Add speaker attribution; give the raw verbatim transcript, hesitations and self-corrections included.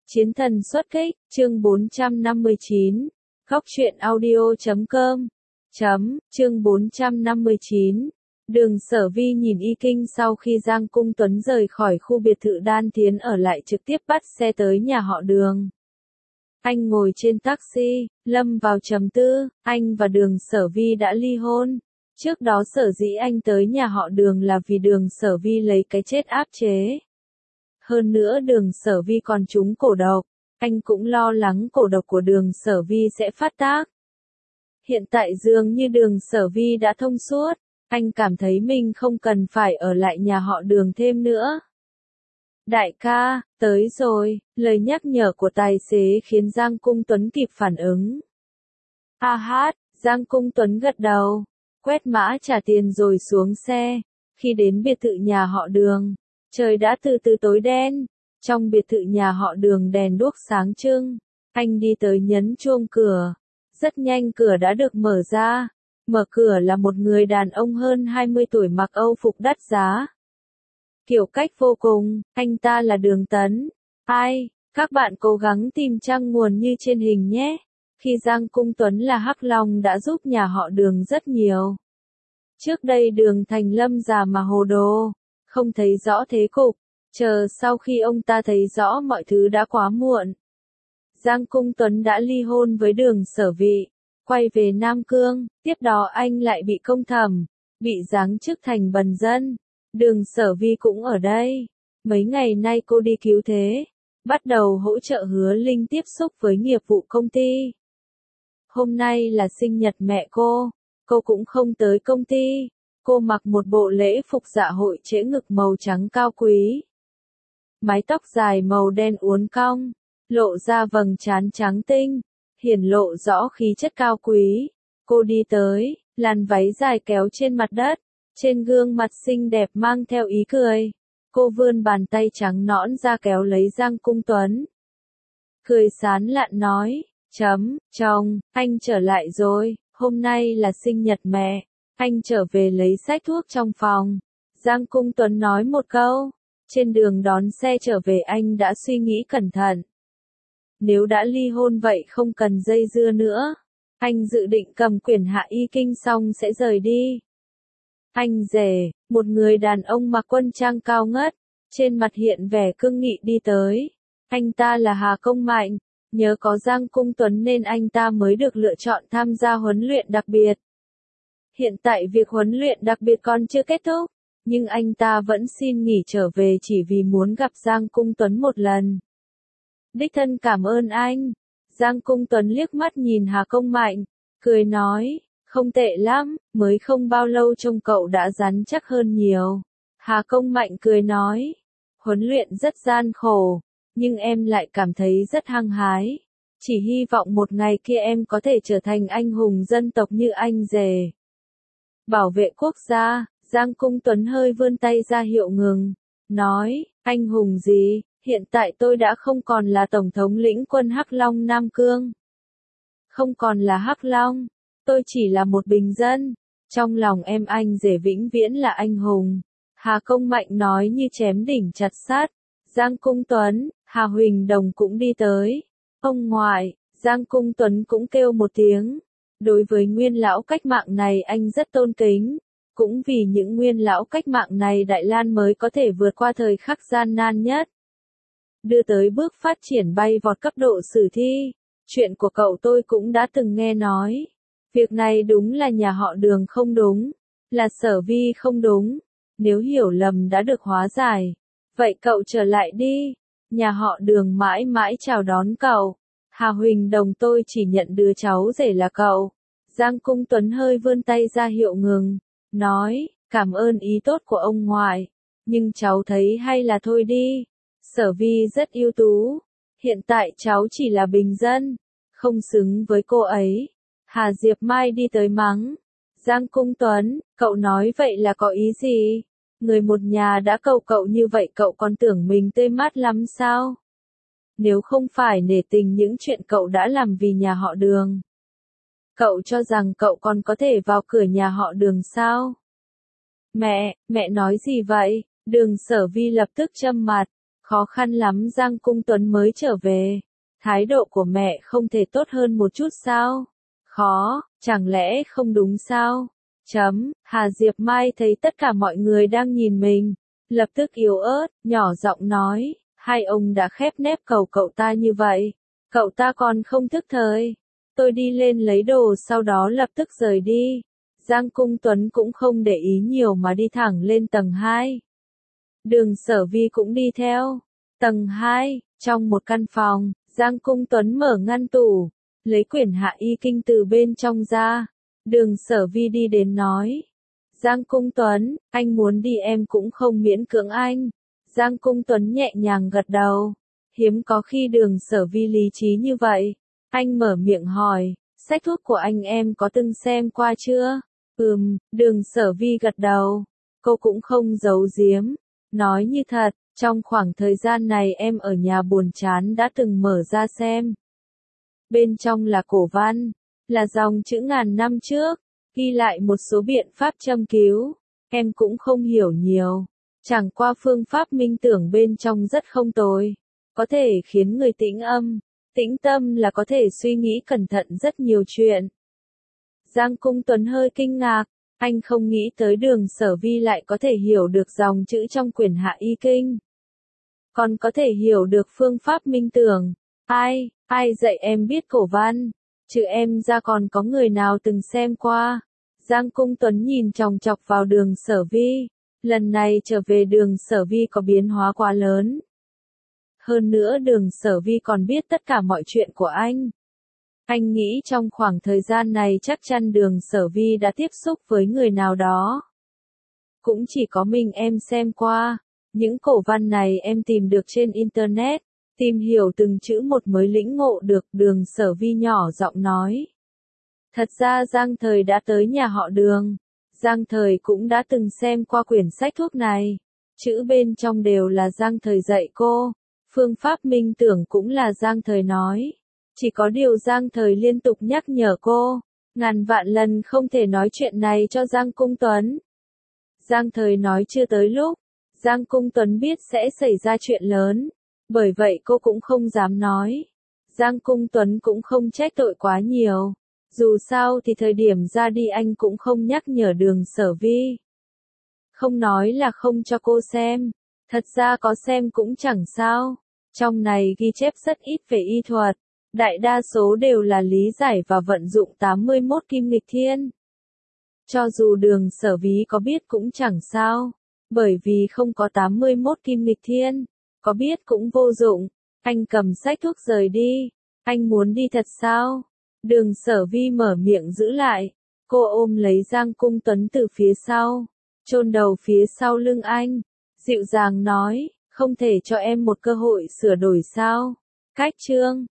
Speaker 1: Chiến thần xuất kích, chương bốn trăm năm mươi chín. Góc truyện audio chấm com. Chấm, chương bốn trăm năm mươi chín. Đường Sở Vi nhìn Y Kinh sau khi Giang Cung Tuấn rời khỏi khu biệt thự Đan Thiến ở lại trực tiếp bắt xe tới nhà họ Đường. Anh ngồi trên taxi, lâm vào trầm tư, anh và Đường Sở Vi đã ly hôn. Trước đó sở dĩ anh tới nhà họ Đường là vì Đường Sở Vi lấy cái chết áp chế. Hơn nữa Đường Sở Vi còn trúng cổ độc, anh cũng lo lắng cổ độc của Đường Sở Vi sẽ phát tác. Hiện tại dường như Đường Sở Vi đã thông suốt, anh cảm thấy mình không cần phải ở lại nhà họ Đường thêm nữa. Đại ca, tới rồi, lời nhắc nhở của tài xế khiến Giang Cung Tuấn kịp phản ứng. A hát, Giang Cung Tuấn gật đầu, quét mã trả tiền rồi xuống xe. Khi đến biệt thự nhà họ Đường, trời đã từ từ tối đen. Trong biệt thự nhà họ Đường đèn đuốc sáng trưng. Anh đi tới nhấn chuông cửa. Rất nhanh cửa đã được mở ra. Mở cửa là một người đàn ông hơn hai mươi tuổi mặc âu phục đắt giá. Kiểu cách vô cùng, anh ta là Đường Tấn. Ai, các bạn cố gắng tìm trang nguồn như trên hình nhé. Khi Giang Cung Tuấn là Hắc Long đã giúp nhà họ Đường rất nhiều. Trước đây Đường Thành Lâm già mà hồ đồ, không thấy rõ thế cục. Chờ sau khi ông ta thấy rõ mọi thứ đã quá muộn. Giang Cung Tuấn đã ly hôn với Đường Sở Vi, quay về Nam Cương, tiếp đó anh lại bị công thẩm, bị giáng chức thành bần dân. Đường Sở Vi cũng ở đây. Mấy ngày nay cô đi cứu thế, bắt đầu hỗ trợ Hứa Linh tiếp xúc với nghiệp vụ công ty. Hôm nay là sinh nhật mẹ cô, cô cũng không tới công ty. Cô mặc một bộ lễ phục dạ hội trễ ngực màu trắng cao quý. Mái tóc dài màu đen uốn cong, lộ ra vầng trán trắng tinh, hiển lộ rõ khí chất cao quý. Cô đi tới, làn váy dài kéo trên mặt đất, trên gương mặt xinh đẹp mang theo ý cười. Cô vươn bàn tay trắng nõn ra kéo lấy Giang Cung Tuấn. Cười sán lạn nói, chấm, chồng, anh trở lại rồi, hôm nay là sinh nhật mẹ, anh trở về lấy sách thuốc trong phòng. Giang Cung Tuấn nói một câu. Trên đường đón xe trở về anh đã suy nghĩ cẩn thận. Nếu đã ly hôn vậy không cần dây dưa nữa. Anh dự định cầm quyển Hạ Y Kinh xong sẽ rời đi. Anh rể, một người đàn ông mặc quân trang cao ngất, trên mặt hiện vẻ cương nghị đi tới. Anh ta là Hà Công Mạnh, nhớ có Giang Cung Tuấn nên anh ta mới được lựa chọn tham gia huấn luyện đặc biệt. Hiện tại việc huấn luyện đặc biệt còn chưa kết thúc. Nhưng anh ta vẫn xin nghỉ trở về chỉ vì muốn gặp Giang Cung Tuấn một lần. Đích thân cảm ơn anh. Giang Cung Tuấn liếc mắt nhìn Hà Công Mạnh, cười nói, không tệ lắm, mới không bao lâu trông cậu đã rắn chắc hơn nhiều. Hà Công Mạnh cười nói, huấn luyện rất gian khổ, nhưng em lại cảm thấy rất hăng hái. Chỉ hy vọng một ngày kia em có thể trở thành anh hùng dân tộc như anh rể. Bảo vệ quốc gia. Giang Cung Tuấn hơi vươn tay ra hiệu ngừng, nói, anh hùng gì, hiện tại tôi đã không còn là tổng thống lĩnh quân Hắc Long Nam Cương. Không còn là Hắc Long, tôi chỉ là một bình dân, trong lòng em anh rể vĩnh viễn là anh hùng. Hà Công Mạnh nói như chém đỉnh chặt sát. Giang Cung Tuấn, Hà Huỳnh Đồng cũng đi tới. Ông ngoại, Giang Cung Tuấn cũng kêu một tiếng. Đối với nguyên lão cách mạng này anh rất tôn kính. Cũng vì những nguyên lão cách mạng này Đại Lan mới có thể vượt qua thời khắc gian nan nhất. Đưa tới bước phát triển bay vọt cấp độ sử thi. Chuyện của cậu tôi cũng đã từng nghe nói. Việc này đúng là nhà họ Đường không đúng. Là Sở Vi không đúng. Nếu hiểu lầm đã được hóa giải. Vậy cậu trở lại đi. Nhà họ Đường mãi mãi chào đón cậu. Hà Huỳnh Đồng tôi chỉ nhận đứa cháu rể là cậu. Giang Cung Tuấn hơi vươn tay ra hiệu ngừng. Nói, cảm ơn ý tốt của ông ngoại, nhưng cháu thấy hay là thôi đi. Sở Vi rất ưu tú, hiện tại cháu chỉ là bình dân, không xứng với cô ấy. Hà Diệp Mai đi tới mắng, Giang Cung Tuấn, cậu nói vậy là có ý gì? Người một nhà đã cầu cậu như vậy cậu còn tưởng mình tươi mát lắm sao? Nếu không phải nể tình những chuyện cậu đã làm vì nhà họ Đường. Cậu cho rằng cậu còn có thể vào cửa nhà họ Đường sao? Mẹ, mẹ nói gì vậy? Đường Sở Vi lập tức châm mặt. Khó khăn lắm Giang Cung Tuấn mới trở về. Thái độ của mẹ không thể tốt hơn một chút sao? Khó, chẳng lẽ không đúng sao? Chấm, Hà Diệp Mai thấy tất cả mọi người đang nhìn mình. Lập tức yếu ớt, nhỏ giọng nói, hai ông đã khép nép cầu cậu ta như vậy. Cậu ta còn không thức thời. Tôi đi lên lấy đồ sau đó lập tức rời đi. Giang Cung Tuấn cũng không để ý nhiều mà đi thẳng lên tầng hai. Đường Sở Vi cũng đi theo. Tầng hai, trong một căn phòng, Giang Cung Tuấn mở ngăn tủ, lấy quyển Hạ Y Kinh từ bên trong ra. Đường Sở Vi đi đến nói. Giang Cung Tuấn, anh muốn đi em cũng không miễn cưỡng anh. Giang Cung Tuấn nhẹ nhàng gật đầu. Hiếm có khi Đường Sở Vi lý trí như vậy. Anh mở miệng hỏi, sách thuốc của anh em có từng xem qua chưa? Ừm, Đường Sở Vi gật đầu. Cô cũng không giấu giếm. Nói như thật, trong khoảng thời gian này em ở nhà buồn chán đã từng mở ra xem. Bên trong là cổ văn, là dòng chữ ngàn năm trước, ghi lại một số biện pháp châm cứu. Em cũng không hiểu nhiều. Chẳng qua phương pháp minh tưởng bên trong rất không tồi. Có thể khiến người tĩnh âm, tĩnh tâm là có thể suy nghĩ cẩn thận rất nhiều chuyện. Giang Cung Tuấn hơi kinh ngạc. Anh không nghĩ tới Đường Sở Vi lại có thể hiểu được dòng chữ trong quyển Hạ Y Kinh. Còn có thể hiểu được phương pháp minh tưởng. Ai, ai dạy em biết cổ văn? Chứ em ra còn có người nào từng xem qua? Giang Cung Tuấn nhìn chòng chọc vào Đường Sở Vi. Lần này trở về Đường Sở Vi có biến hóa quá lớn. Hơn nữa Đường Sở Vi còn biết tất cả mọi chuyện của anh. Anh nghĩ trong khoảng thời gian này chắc chắn Đường Sở Vi đã tiếp xúc với người nào đó. Cũng chỉ có mình em xem qua. Những cổ văn này em tìm được trên Internet. Tìm hiểu từng chữ một mới lĩnh ngộ được. Đường Sở Vi nhỏ giọng nói. Thật ra Giang Thời đã tới nhà họ Đường. Giang Thời cũng đã từng xem qua quyển sách thuốc này. Chữ bên trong đều là Giang Thời dạy cô. Phương pháp minh tưởng cũng là Giang Thời nói. Chỉ có điều Giang Thời liên tục nhắc nhở cô, ngàn vạn lần không thể nói chuyện này cho Giang Cung Tuấn. Giang Thời nói chưa tới lúc, Giang Cung Tuấn biết sẽ xảy ra chuyện lớn, bởi vậy cô cũng không dám nói. Giang Cung Tuấn cũng không trách tội quá nhiều, dù sao thì thời điểm ra đi anh cũng không nhắc nhở Đường Sở Vi. Không nói là không cho cô xem, thật ra có xem cũng chẳng sao, trong này ghi chép rất ít về y thuật. Đại đa số đều là lý giải và vận dụng tám mươi mốt kim nghịch thiên. Cho dù Đường Sở Vi có biết cũng chẳng sao, bởi vì không có tám mươi mốt kim nghịch thiên, có biết cũng vô dụng. Anh cầm sách thuốc rời đi, anh muốn đi thật sao? Đường Sở Vi mở miệng giữ lại, cô ôm lấy Giang Cung Tuấn từ phía sau, chôn đầu phía sau lưng anh, dịu dàng nói, không thể cho em một cơ hội sửa đổi sao? Cách chương